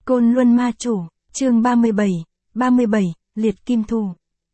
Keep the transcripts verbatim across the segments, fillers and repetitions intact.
Côn Luân Ma Chủ, chương ba mươi bảy, ba mươi bảy, Liệt Kim Thù.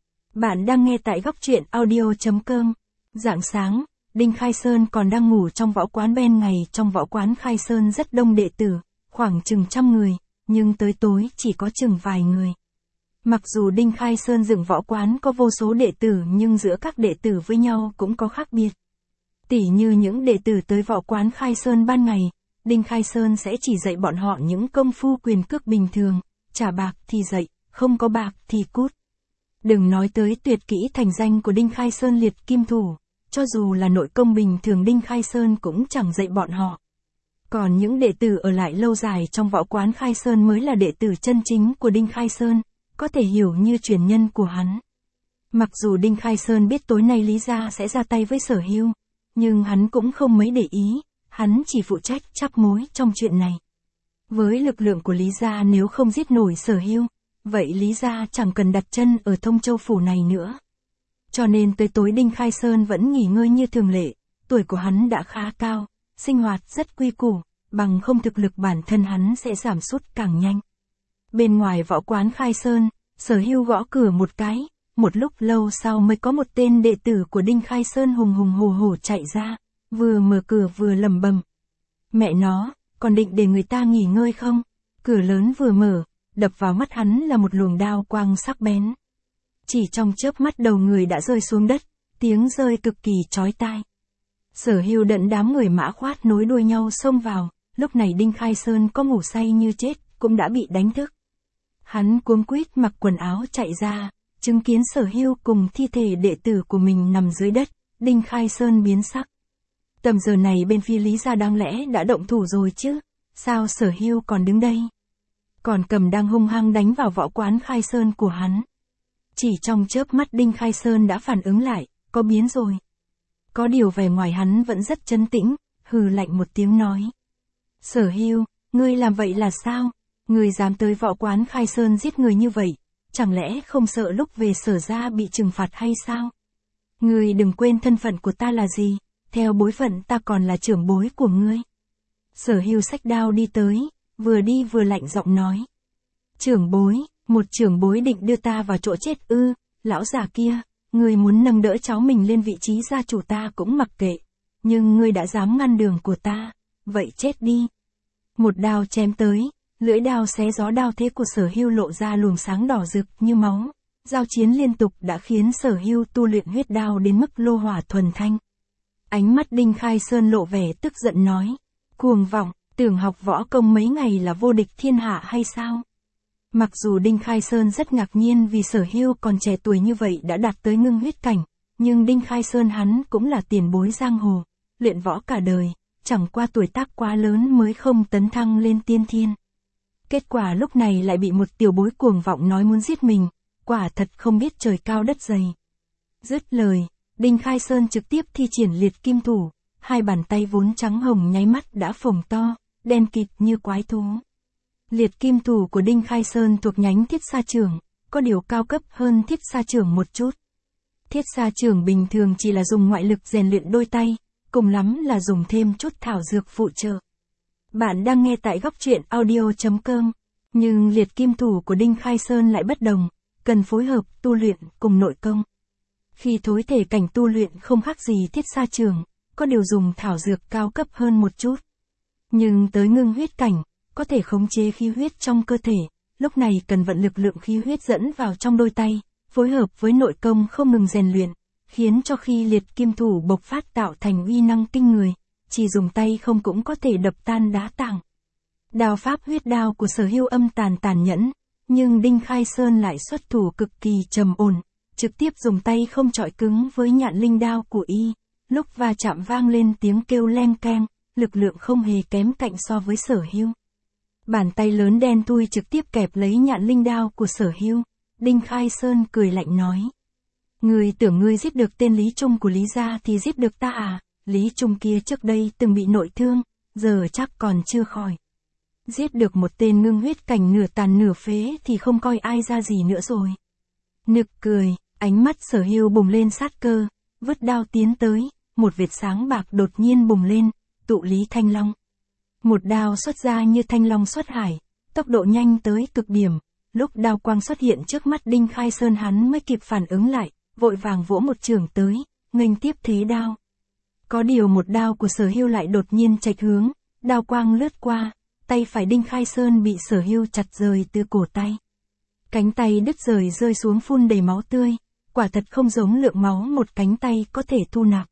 Bạn đang nghe tại góc truyện audio.com. Rạng sáng, Đinh Khai Sơn còn đang ngủ trong võ quán bên ngày. Trong võ quán Khai Sơn rất đông đệ tử, khoảng chừng trăm người, nhưng tới tối chỉ có chừng vài người. Mặc dù Đinh Khai Sơn dựng võ quán có vô số đệ tử nhưng giữa các đệ tử với nhau cũng có khác biệt. Tỉ như những đệ tử tới võ quán Khai Sơn ban ngày, Đinh Khai Sơn sẽ chỉ dạy bọn họ những công phu quyền cước bình thường, trả bạc thì dạy, không có bạc thì cút. Đừng nói tới tuyệt kỹ thành danh của Đinh Khai Sơn Liệt Kim Thù, cho dù là nội công bình thường Đinh Khai Sơn cũng chẳng dạy bọn họ. Còn những đệ tử ở lại lâu dài trong võ quán Khai Sơn mới là đệ tử chân chính của Đinh Khai Sơn, có thể hiểu như truyền nhân của hắn. Mặc dù Đinh Khai Sơn biết tối nay Lý Gia sẽ ra tay với Sở Hưu, nhưng hắn cũng không mấy để ý, hắn chỉ phụ trách chắp mối trong chuyện này. Với lực lượng của Lý Gia nếu không giết nổi Sở Hưu, vậy Lý Gia chẳng cần đặt chân ở Thông Châu Phủ này nữa. Cho nên tới tối Đinh Khai Sơn vẫn nghỉ ngơi như thường lệ, tuổi của hắn đã khá cao, sinh hoạt rất quy củ, bằng không thực lực bản thân hắn sẽ giảm sút càng nhanh. Bên ngoài võ quán Khai Sơn, Sở Hưu gõ cửa một cái, một lúc lâu sau mới có một tên đệ tử của Đinh Khai Sơn hùng hùng hổ hổ chạy ra, vừa mở cửa vừa lẩm bẩm. Mẹ nó, còn định để người ta nghỉ ngơi không? Cửa lớn vừa mở, đập vào mắt hắn là một luồng đao quang sắc bén. Chỉ trong chớp mắt đầu người đã rơi xuống đất, tiếng rơi cực kỳ chói tai. Sở Hưu đận đám người mã khoát nối đuôi nhau xông vào, lúc này Đinh Khai Sơn có ngủ say như chết, cũng đã bị đánh thức. Hắn cuống quýt mặc quần áo chạy ra, chứng kiến Sở Hưu cùng thi thể đệ tử của mình nằm dưới đất, Đinh Khai Sơn biến sắc. Tầm giờ này bên phía Lý Gia đáng lẽ đã động thủ rồi chứ, sao Sở Hưu còn đứng đây? Còn cầm đang hung hăng đánh vào võ quán Khai Sơn của hắn. Chỉ trong chớp mắt Đinh Khai Sơn đã phản ứng lại, có biến rồi. Có điều vẻ ngoài hắn vẫn rất trấn tĩnh, hừ lạnh một tiếng nói. Sở Hưu, ngươi làm vậy là sao? Ngươi dám tới võ quán Khai Sơn giết người như vậy, chẳng lẽ không sợ lúc về Sở gia bị trừng phạt hay sao? Ngươi đừng quên thân phận của ta là gì, theo bối phận ta còn là trưởng bối của ngươi. Sở Hưu xách đao đi tới, vừa đi vừa lạnh giọng nói. Trưởng bối, một trưởng bối định đưa ta vào chỗ chết ư, lão già kia, ngươi muốn nâng đỡ cháu mình lên vị trí gia chủ ta cũng mặc kệ, nhưng ngươi đã dám ngăn đường của ta, vậy chết đi. Một đao chém tới, lưỡi đao xé gió đao thế của Sở Hưu lộ ra luồng sáng đỏ rực như máu, giao chiến liên tục đã khiến Sở Hưu tu luyện huyết đao đến mức lô hỏa thuần thanh. Ánh mắt Đinh Khai Sơn lộ vẻ tức giận nói, cuồng vọng, tưởng học võ công mấy ngày là vô địch thiên hạ hay sao? Mặc dù Đinh Khai Sơn rất ngạc nhiên vì Sở Hưu còn trẻ tuổi như vậy đã đạt tới ngưng huyết cảnh, nhưng Đinh Khai Sơn hắn cũng là tiền bối giang hồ, luyện võ cả đời, chẳng qua tuổi tác quá lớn mới không tấn thăng lên tiên thiên. Kết quả lúc này lại bị một tiểu bối cuồng vọng nói muốn giết mình, quả thật không biết trời cao đất dày. Dứt lời, Đinh Khai Sơn trực tiếp thi triển Liệt Kim Thù, hai bàn tay vốn trắng hồng nháy mắt đã phồng to, đen kịt như quái thú. Liệt Kim Thù của Đinh Khai Sơn thuộc nhánh Thiết Sa Chưởng, có điều cao cấp hơn Thiết Sa Chưởng một chút. Thiết Sa Chưởng bình thường chỉ là dùng ngoại lực rèn luyện đôi tay, cùng lắm là dùng thêm chút thảo dược phụ trợ. Bạn đang nghe tại góc truyện audio.com, nhưng Liệt Kim Thù của Đinh Khai Sơn lại bất đồng, cần phối hợp tu luyện cùng nội công. Khi thối thể cảnh tu luyện không khác gì Thiết Sa Chưởng, có điều dùng thảo dược cao cấp hơn một chút. Nhưng tới ngưng huyết cảnh, có thể khống chế khí huyết trong cơ thể, lúc này cần vận lực lượng khí huyết dẫn vào trong đôi tay, phối hợp với nội công không ngừng rèn luyện, khiến cho khi Liệt Kim Thù bộc phát tạo thành uy năng kinh người, chỉ dùng tay không cũng có thể đập tan đá tảng. Đao pháp huyết đao của Sở Hưu âm tàn tàn nhẫn, nhưng Đinh Khai Sơn lại xuất thủ cực kỳ trầm ổn, trực tiếp dùng tay không chọi cứng với nhạn linh đao của y, lúc va chạm vang lên tiếng kêu leng keng, lực lượng không hề kém cạnh so với Sở Hưu. Bàn tay lớn đen thui trực tiếp kẹp lấy nhạn linh đao của Sở Hưu, Đinh Khai Sơn cười lạnh nói. Ngươi tưởng ngươi giết được tên Lý Trung của Lý Gia thì giết được ta à, Lý Trung kia trước đây từng bị nội thương, giờ chắc còn chưa khỏi. Giết được một tên ngưng huyết cảnh nửa tàn nửa phế thì không coi ai ra gì nữa rồi. Nực cười, ánh mắt Sở Hưu bùng lên sát cơ, vứt đao tiến tới, một vệt sáng bạc đột nhiên bùng lên, tụ Lý Thanh Long. Một đao xuất ra như thanh long xuất hải, tốc độ nhanh tới cực điểm. Lúc đao quang xuất hiện trước mắt Đinh Khai Sơn hắn mới kịp phản ứng lại, vội vàng vỗ một chưởng tới, nghênh tiếp thế đao. Có điều một đao của Sở Hưu lại đột nhiên chệch hướng, đao quang lướt qua, tay phải Đinh Khai Sơn bị Sở Hưu chặt rời từ cổ tay. Cánh tay đứt rời rơi xuống phun đầy máu tươi, quả thật không giống lượng máu một cánh tay có thể thu nạp.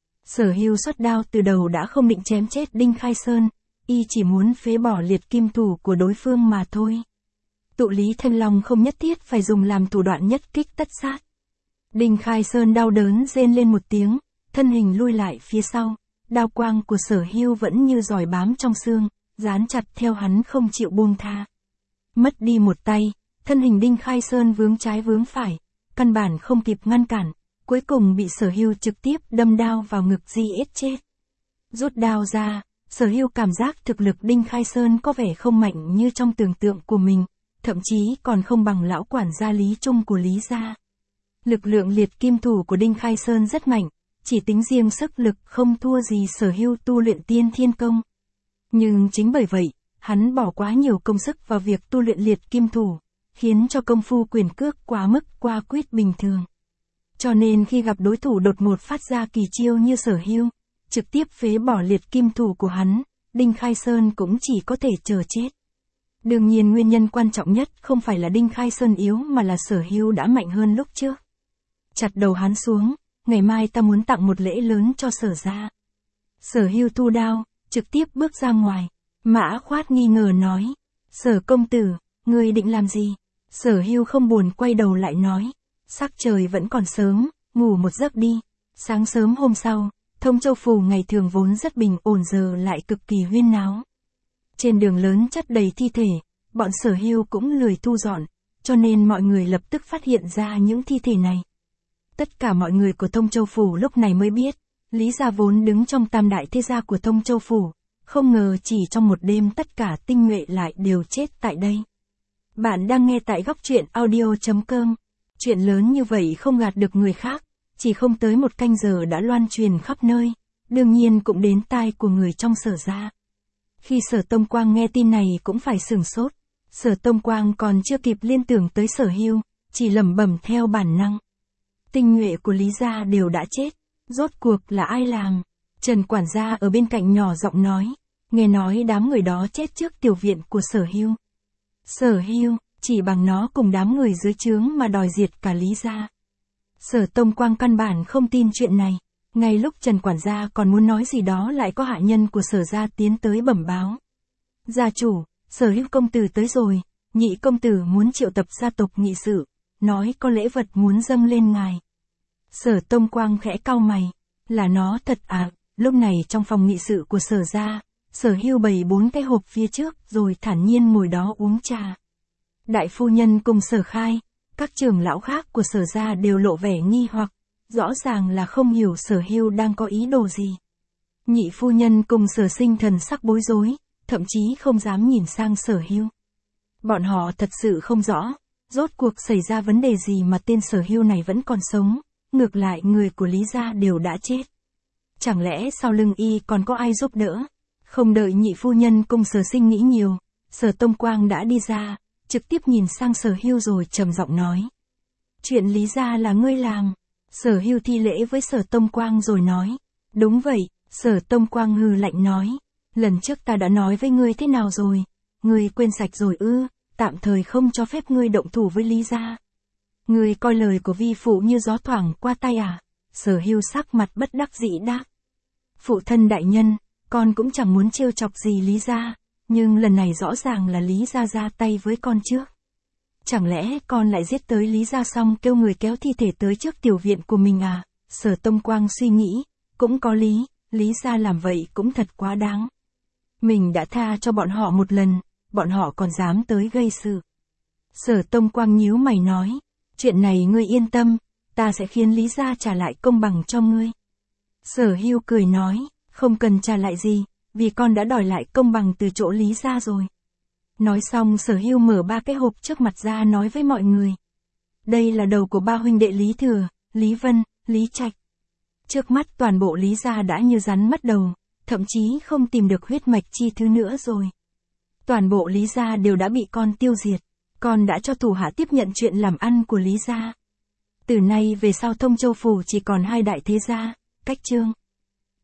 Sở Hưu xuất đao từ đầu đã không định chém chết Đinh Khai Sơn, y chỉ muốn phế bỏ liệt kim thủ của đối phương mà thôi. Tụ Lý Thanh Long không nhất thiết phải dùng làm thủ đoạn nhất kích tất sát. Đinh Khai Sơn đau đớn rên lên một tiếng, thân hình lui lại phía sau, đao quang của Sở Hưu vẫn như giỏi bám trong xương, dán chặt theo hắn không chịu buông tha. Mất đi một tay, thân hình Đinh Khai Sơn vướng trái vướng phải, căn bản không kịp ngăn cản, cuối cùng bị Sở Hưu trực tiếp đâm đao vào ngực giết chết. Rút đao ra, Sở Hưu cảm giác thực lực Đinh Khai Sơn có vẻ không mạnh như trong tưởng tượng của mình, thậm chí còn không bằng lão quản gia Lý Trung của Lý gia. Lực lượng liệt kim thủ của Đinh Khai Sơn rất mạnh, chỉ tính riêng sức lực không thua gì Sở Hưu tu luyện tiên thiên công. Nhưng chính bởi vậy, hắn bỏ quá nhiều công sức vào việc tu luyện liệt kim thủ, khiến cho công phu quyền cước quá mức qua quýt bình thường. Cho nên khi gặp đối thủ đột ngột phát ra kỳ chiêu như Sở Hưu, trực tiếp phế bỏ liệt kim thủ của hắn, Đinh Khai Sơn cũng chỉ có thể chờ chết. Đương nhiên nguyên nhân quan trọng nhất không phải là Đinh Khai Sơn yếu mà là Sở Hưu đã mạnh hơn lúc trước. Chặt đầu hắn xuống, ngày mai ta muốn tặng một lễ lớn cho Sở gia. Sở Hưu thu đao, trực tiếp bước ra ngoài. Mã Khoát nghi ngờ nói, Sở công tử, ngươi định làm gì? Sở Hưu không buồn quay đầu lại nói, sắc trời vẫn còn sớm, ngủ một giấc đi. Sáng sớm hôm sau, Thông Châu Phủ ngày thường vốn rất bình ổn giờ lại cực kỳ huyên náo. Trên đường lớn chất đầy thi thể, bọn Sở Hưu cũng lười thu dọn, cho nên mọi người lập tức phát hiện ra những thi thể này. Tất cả mọi người của Thông Châu Phủ lúc này mới biết, Lý gia vốn đứng trong tam đại thế gia của Thông Châu Phủ, không ngờ chỉ trong một đêm tất cả tinh nhuệ lại đều chết tại đây. Bạn đang nghe tại góc truyện audio chấm com. Chuyện lớn như vậy không gạt được người khác, chỉ không tới một canh giờ đã loan truyền khắp nơi, đương nhiên cũng đến tai của người trong Sở gia. Khi Sở Tông Quang nghe tin này cũng phải sửng sốt, Sở Tông Quang còn chưa kịp liên tưởng tới Sở Hưu, chỉ lẩm bẩm theo bản năng. Tinh nhuệ của Lý gia đều đã chết, rốt cuộc là ai làm? Trần quản gia ở bên cạnh nhỏ giọng nói, nghe nói đám người đó chết trước tiểu viện của Sở Hưu. Sở Hưu, chỉ bằng nó cùng đám người dưới trướng mà đòi diệt cả Lý gia. Sở Tông Quang căn bản không tin chuyện này, ngay lúc Trần quản gia còn muốn nói gì đó lại có hạ nhân của Sở gia tiến tới bẩm báo. Gia chủ, Sở Hưu công tử tới rồi, nhị công tử muốn triệu tập gia tộc nghị sự, nói có lễ vật muốn dâng lên ngài. Sở Tông Quang khẽ cau mày, là nó thật à? Lúc này trong phòng nghị sự của Sở gia, Sở Hưu bày bốn cái hộp phía trước rồi thản nhiên ngồi đó uống trà. Đại phu nhân cùng Sở Khai, các trưởng lão khác của Sở gia đều lộ vẻ nghi hoặc, rõ ràng là không hiểu Sở Hưu đang có ý đồ gì. Nhị phu nhân cùng Sở Sinh thần sắc bối rối, thậm chí không dám nhìn sang Sở Hưu. Bọn họ thật sự không rõ, rốt cuộc xảy ra vấn đề gì mà tên Sở Hưu này vẫn còn sống, ngược lại người của Lý gia đều đã chết. Chẳng lẽ sau lưng y còn có ai giúp đỡ? Không đợi nhị phu nhân cùng Sở Sinh nghĩ nhiều, Sở Tông Quang đã đi ra, trực tiếp nhìn sang Sở Hưu rồi trầm giọng nói. Chuyện Lý gia là ngươi làm. Sở Hưu thi lễ với Sở Tông Quang rồi nói. Đúng vậy, Sở Tông Quang hừ lạnh nói. Lần trước ta đã nói với ngươi thế nào rồi? Ngươi quên sạch rồi ư, tạm thời không cho phép ngươi động thủ với Lý gia. Ngươi coi lời của vi phụ như gió thoảng qua tay à? Sở Hưu sắc mặt bất đắc dĩ đáp. Phụ thân đại nhân, con cũng chẳng muốn trêu chọc gì Lý gia, nhưng lần này rõ ràng là Lý gia ra tay với con trước. Chẳng lẽ con lại giết tới Lý gia xong kêu người kéo thi thể tới trước tiểu viện của mình à? Sở Tông Quang suy nghĩ, cũng có lý, Lý gia làm vậy cũng thật quá đáng. Mình đã tha cho bọn họ một lần, bọn họ còn dám tới gây sự. Sở Tông Quang nhíu mày nói, chuyện này ngươi yên tâm, ta sẽ khiến Lý gia trả lại công bằng cho ngươi. Sở Hưu cười nói, không cần trả lại gì, vì con đã đòi lại công bằng từ chỗ Lý gia rồi. Nói xong Sở Hưu mở ba cái hộp trước mặt ra nói với mọi người. Đây là đầu của ba huynh đệ Lý Thừa, Lý Vân, Lý Trạch. Trước mắt toàn bộ Lý gia đã như rắn mất đầu, thậm chí không tìm được huyết mạch chi thứ nữa rồi. Toàn bộ Lý gia đều đã bị con tiêu diệt. Con đã cho thủ hạ tiếp nhận chuyện làm ăn của Lý gia. Từ nay về sau Thông Châu Phủ chỉ còn hai đại thế gia, Cách Trương,